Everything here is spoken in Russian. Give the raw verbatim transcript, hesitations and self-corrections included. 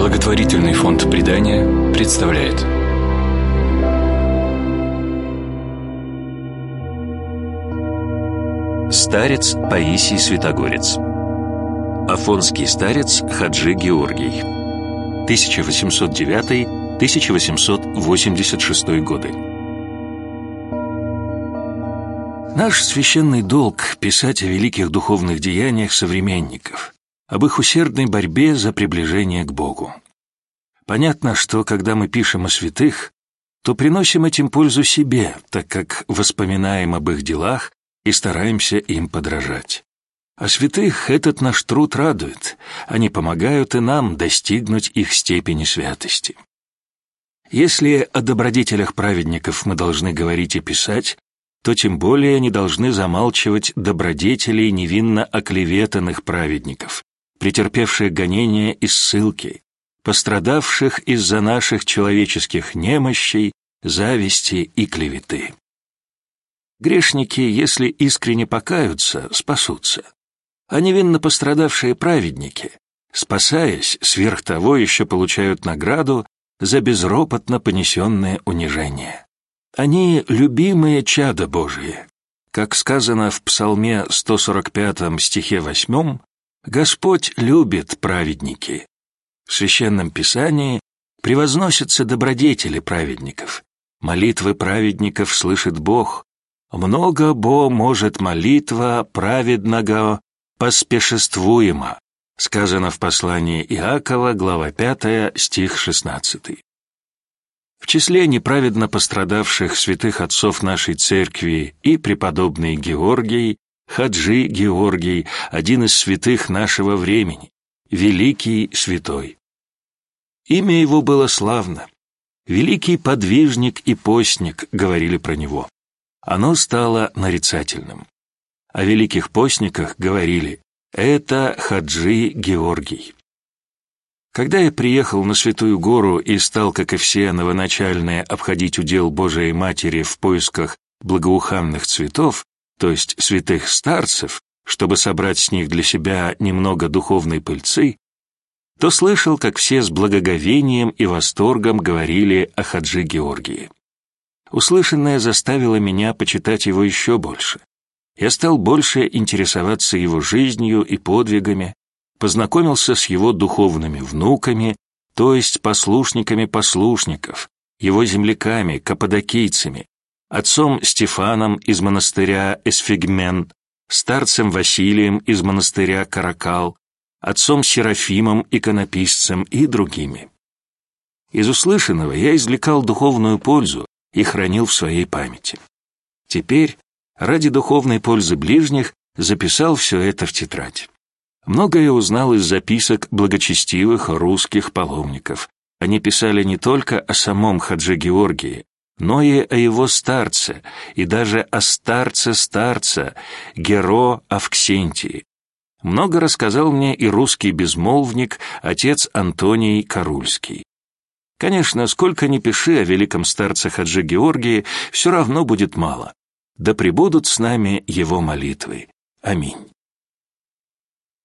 Благотворительный фонд «Предания» представляет. Старец Паисий Святогорец. Афонский старец Хаджи Георгий. тысяча восемьсот девятый — тысяча восемьсот восемьдесят шестой годы. Наш священный долг — писать о великих духовных деяниях современников, об их усердной борьбе за приближение к Богу. Понятно, что когда мы пишем о святых, то приносим этим пользу себе, так как воспоминаем об их делах и стараемся им подражать. А святых этот наш труд радует, они помогают и нам достигнуть их степени святости. Если о добродетелях праведников мы должны говорить и писать, то тем более не должны замалчивать добродетелей невинно оклеветанных праведников, претерпевших гонения и ссылки, пострадавших из-за наших человеческих немощей, зависти и клеветы. Грешники, если искренне покаются, спасутся, а невинно пострадавшие праведники, спасаясь, сверх того еще получают награду за безропотно понесенное унижение. Они любимые чада Божии. Как сказано в Псалме сто сорок пятом стихе восьмом, «Господь любит праведники». В Священном Писании превозносятся добродетели праведников. Молитвы праведников слышит Бог. «Много бо может молитва праведного поспешествуема», сказано в послании Иакова, глава пятая, стих шестнадцатый. В числе неправедно пострадавших святых отцов нашей церкви и преподобный Георгий, Хаджи Георгий, один из святых нашего времени, великий святой. Имя его было славно. Великий подвижник и постник, говорили про него. Оно стало нарицательным. О великих постниках говорили: это Хаджи Георгий. Когда я приехал на Святую Гору и стал, как и все новоначальные, обходить удел Божией Матери в поисках благоуханных цветов, то есть святых старцев, чтобы собрать с них для себя немного духовной пыльцы, то слышал, как все с благоговением и восторгом говорили о Хаджи Георгии. Услышанное заставило меня почитать его еще больше. Я стал больше интересоваться его жизнью и подвигами, познакомился с его духовными внуками, то есть послушниками послушников, его земляками, каппадокийцами, отцом Стефаном из монастыря Эсфигмен, старцем Василием из монастыря Каракал, отцом Серафимом, иконописцем и другими. Из услышанного я извлекал духовную пользу и хранил в своей памяти. Теперь, ради духовной пользы ближних, записал все это в тетрадь. Многое узнал из записок благочестивых русских паломников. Они писали не только о самом Хаджи Георгии, но и о его старце, и даже о старце-старца, Геро Авксентии. Много рассказал мне и русский безмолвник, отец Антоний Карульский. Конечно, сколько ни пиши о великом старце Хаджи Георгии, все равно будет мало. Да пребудут с нами его молитвы. Аминь.